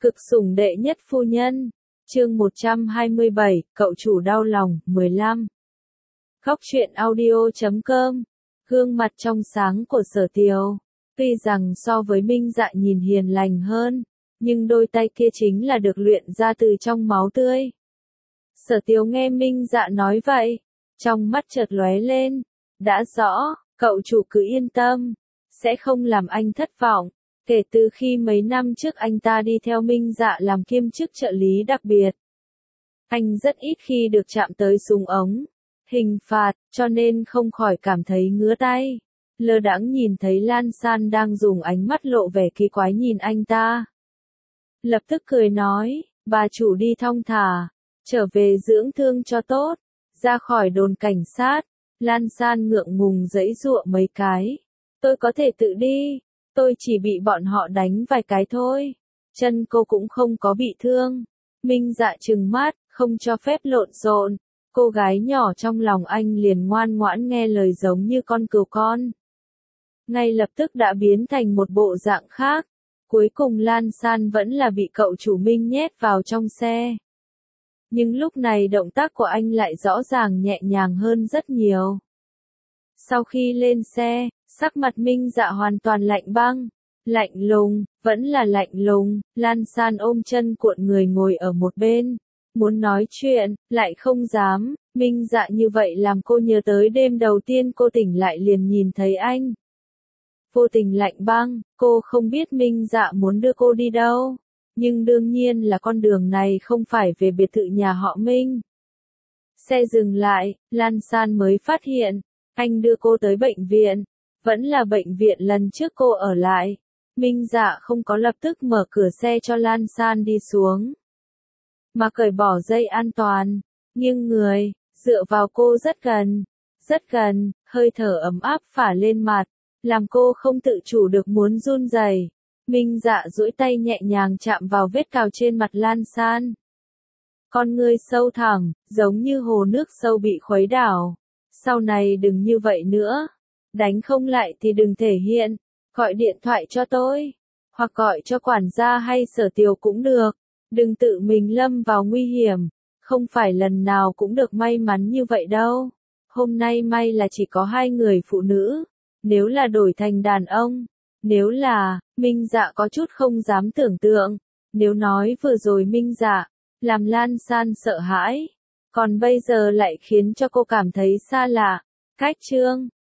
Cực sủng đệ nhất phu nhân. Chương 127, cậu chủ đau lòng, 15. Góc truyện audio.com. Gương mặt trong sáng của Sở Tiều. Tuy rằng so với Minh Dạ nhìn hiền lành hơn, nhưng đôi tay kia chính là được luyện ra từ trong máu tươi. Sở Tiều nghe Minh Dạ nói vậy, trong mắt chợt lóe lên. Đã rõ, cậu chủ cứ yên tâm, sẽ không làm anh thất vọng. Kể từ khi mấy năm trước anh ta đi theo Minh Dạ làm kiêm chức trợ lý đặc biệt, anh rất ít khi được chạm tới súng ống, hình phạt, cho nên không khỏi cảm thấy ngứa tay. Lơ đãng nhìn thấy Lan San đang dùng ánh mắt lộ vẻ kỳ quái nhìn anh ta. Lập tức cười nói, bà chủ đi thong thả, trở về dưỡng thương cho tốt, ra khỏi đồn cảnh sát. Lan San ngượng ngùng giãy giụa mấy cái. Tôi có thể tự đi. Tôi chỉ bị bọn họ đánh vài cái thôi. Chân cô cũng không có bị thương. Minh Dạ trừng mắt, không cho phép lộn xộn. Cô gái nhỏ trong lòng anh liền ngoan ngoãn nghe lời giống như con cừu con. Ngay lập tức đã biến thành một bộ dạng khác. Cuối cùng Lan San vẫn là bị cậu chủ Minh nhét vào trong xe. Nhưng lúc này động tác của anh lại rõ ràng nhẹ nhàng hơn rất nhiều. Sau khi lên xe, sắc mặt Minh Dạ hoàn toàn lạnh băng, lạnh lùng, vẫn là lạnh lùng. Lan San ôm chân cuộn người ngồi ở một bên, muốn nói chuyện, lại không dám. Minh Dạ như vậy làm cô nhớ tới đêm đầu tiên cô tỉnh lại liền nhìn thấy anh. Vô tình lạnh băng, cô không biết Minh Dạ muốn đưa cô đi đâu, nhưng đương nhiên là con đường này không phải về biệt thự nhà họ Minh. Xe dừng lại, Lan San mới phát hiện, anh đưa cô tới bệnh viện, vẫn là bệnh viện lần trước cô ở lại. Minh Dạ không có lập tức mở cửa xe cho Lan San đi xuống, mà cởi bỏ dây an toàn, nghiêng người, dựa vào cô rất gần, hơi thở ấm áp phả lên mặt, làm cô không tự chủ được muốn run rẩy. Minh Dạ duỗi tay nhẹ nhàng chạm vào vết cào trên mặt Lan San. Con ngươi sâu thẳm, giống như hồ nước sâu bị khuấy đảo. Sau này đừng như vậy nữa. Đánh không lại thì đừng thể hiện. Gọi điện thoại cho tôi. Hoặc gọi cho quản gia hay Sở Tiều cũng được. Đừng tự mình lâm vào nguy hiểm. Không phải lần nào cũng được may mắn như vậy đâu. Hôm nay may là chỉ có 2 người phụ nữ. Nếu là đổi thành đàn ông. Nếu là, Minh Dạ có chút không dám tưởng tượng. Nếu nói vừa rồi Minh Dạ làm Lan San sợ hãi, còn bây giờ lại khiến cho cô cảm thấy xa lạ. Cách chương